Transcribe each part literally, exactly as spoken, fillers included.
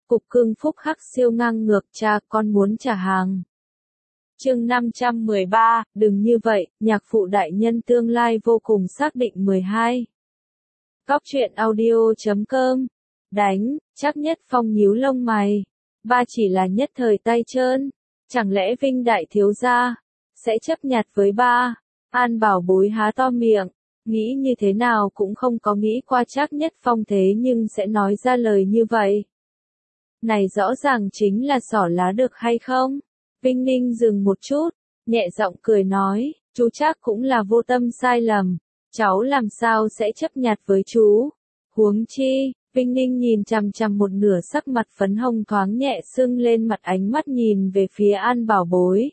Cục Cưng phúc hắc siêu ngang ngược, cha con muốn trả hàng. Chương năm trăm mười ba, đừng như vậy, nhạc phụ đại nhân tương lai vô cùng xác định mười hai. Góc truyện audio chấm com. Đánh, Trác Nhất Phong nhíu lông mày. Ba chỉ là nhất thời tay trơn. Chẳng lẽ Vinh đại thiếu gia sẽ chấp nhặt với ba? An Bảo Bối há to miệng, nghĩ như thế nào cũng không có nghĩ qua Trác Nhất Phong thế nhưng sẽ nói ra lời như vậy. Này rõ ràng chính là xỏ lá được hay không? Vinh Ninh dừng một chút, nhẹ giọng cười nói, chú Trác cũng là vô tâm sai lầm, cháu làm sao sẽ chấp nhặt với chú? Huống chi, Vinh Ninh nhìn chằm chằm một nửa sắc mặt phấn hồng thoáng nhẹ sưng lên mặt, ánh mắt nhìn về phía An Bảo Bối.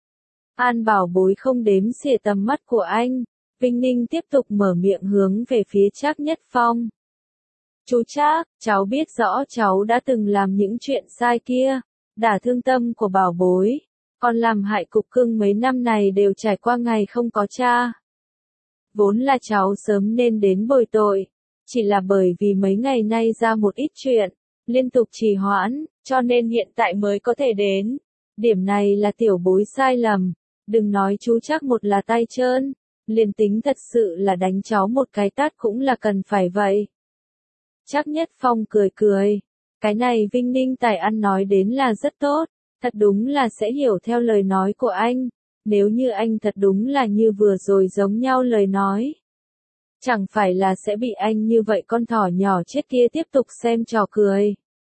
An Bảo Bối không đếm xỉa tầm mắt của anh, Vinh Ninh tiếp tục mở miệng hướng về phía Trác Nhất Phong. Chú Trác, cháu biết rõ cháu đã từng làm những chuyện sai kia, đả thương tâm của Bảo Bối, còn làm hại Cục Cưng mấy năm này đều trải qua ngày không có cha. Vốn là cháu sớm nên đến bồi tội, chỉ là bởi vì mấy ngày nay ra một ít chuyện, liên tục trì hoãn, cho nên hiện tại mới có thể đến. Điểm này là tiểu bối sai lầm, đừng nói chú Trác một là tay trơn, liền tính thật sự là đánh cháu một cái tát cũng là cần phải vậy. Trác Nhất Phong cười cười, cái này Vinh Ninh tài ăn nói đến là rất tốt, thật đúng là sẽ hiểu theo lời nói của anh, nếu như anh thật đúng là như vừa rồi giống nhau lời nói. Chẳng phải là sẽ bị anh như vậy con thỏ nhỏ chết kia tiếp tục xem trò cười.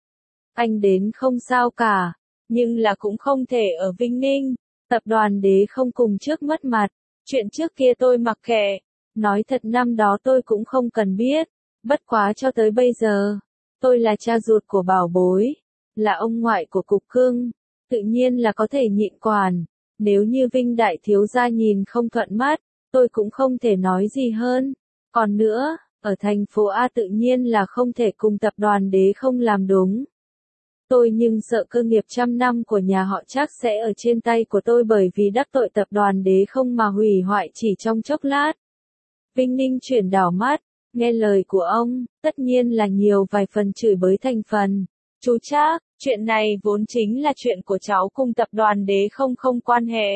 Anh đến không sao cả, nhưng là cũng không thể ở Vinh Ninh, tập đoàn đế không cùng trước mất mặt, chuyện trước kia tôi mặc kệ, nói thật năm đó tôi cũng không cần biết, bất quá cho tới bây giờ, tôi là cha ruột của Bảo Bối, là ông ngoại của Cục Cưng, tự nhiên là có thể nhịn quản, nếu như Vinh đại thiếu gia nhìn không thuận mắt, tôi cũng không thể nói gì hơn. Còn nữa, ở thành phố A tự nhiên là không thể cùng tập đoàn đế không làm đúng. Tôi nhưng sợ cơ nghiệp trăm năm của nhà họ Trác sẽ ở trên tay của tôi bởi vì đắc tội tập đoàn đế không mà hủy hoại chỉ trong chốc lát. Vinh Ninh chuyển đảo mắt, nghe lời của ông, tất nhiên là nhiều vài phần chửi bới thành phần. Chú Trác, chuyện này vốn chính là chuyện của cháu cùng tập đoàn đế không không quan hệ.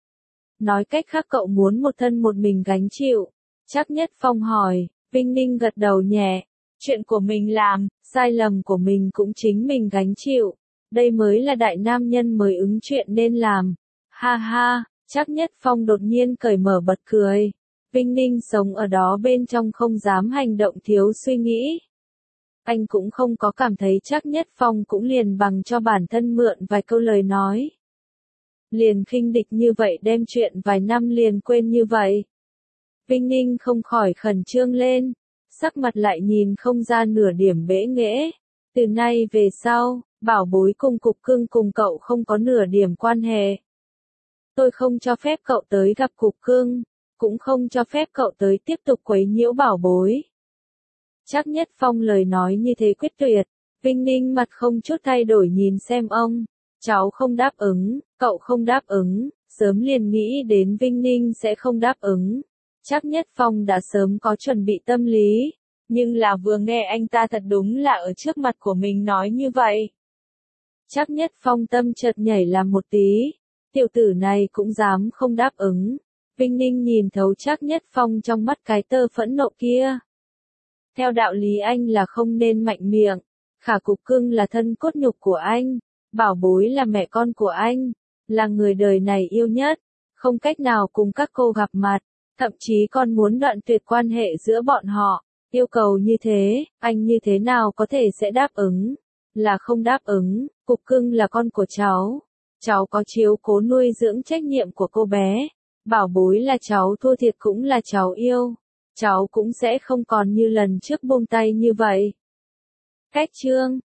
Nói cách khác cậu muốn một thân một mình gánh chịu. Trác Nhất Phong hỏi, Vinh Ninh gật đầu nhẹ, chuyện của mình làm, sai lầm của mình cũng chính mình gánh chịu, đây mới là đại nam nhân mới ứng chuyện nên làm. Ha ha, Trác Nhất Phong đột nhiên cởi mở bật cười. Vinh Ninh sống ở đó bên trong không dám hành động thiếu suy nghĩ. Anh cũng không có cảm thấy Trác Nhất Phong cũng liền bằng cho bản thân mượn vài câu lời nói. Liền khinh địch như vậy đem chuyện vài năm liền quên như vậy. Vinh Ninh không khỏi khẩn trương lên, sắc mặt lại nhìn không ra nửa điểm bẽ nghễ. Từ nay về sau, Bảo Bối cùng Cục Cưng cùng cậu không có nửa điểm quan hệ. Tôi không cho phép cậu tới gặp Cục Cưng, cũng không cho phép cậu tới tiếp tục quấy nhiễu Bảo Bối. Trác Nhất Phong lời nói như thế quyết tuyệt, Vinh Ninh mặt không chút thay đổi nhìn xem ông. Cháu không đáp ứng, cậu không đáp ứng, sớm liền nghĩ đến Vinh Ninh sẽ không đáp ứng. Trác Nhất Phong đã sớm có chuẩn bị tâm lý, nhưng là vừa nghe anh ta thật đúng là ở trước mặt của mình nói như vậy. Trác Nhất Phong tâm chợt nhảy làm một tí, tiểu tử này cũng dám không đáp ứng. Vinh Ninh nhìn thấu Trác Nhất Phong trong mắt cái tơ phẫn nộ kia. Theo đạo lý anh là không nên mạnh miệng, Khả Cục Cưng là thân cốt nhục của anh, Bảo Bối là mẹ con của anh, là người đời này yêu nhất, không cách nào cùng các cô gặp mặt. Thậm chí còn muốn đoạn tuyệt quan hệ giữa bọn họ, yêu cầu như thế, anh như thế nào có thể sẽ đáp ứng, là không đáp ứng. Cục Cưng là con của cháu, cháu có chiếu cố nuôi dưỡng trách nhiệm của cô bé, Bảo Bối là cháu thua thiệt cũng là cháu yêu, cháu cũng sẽ không còn như lần trước buông tay như vậy. Cách chương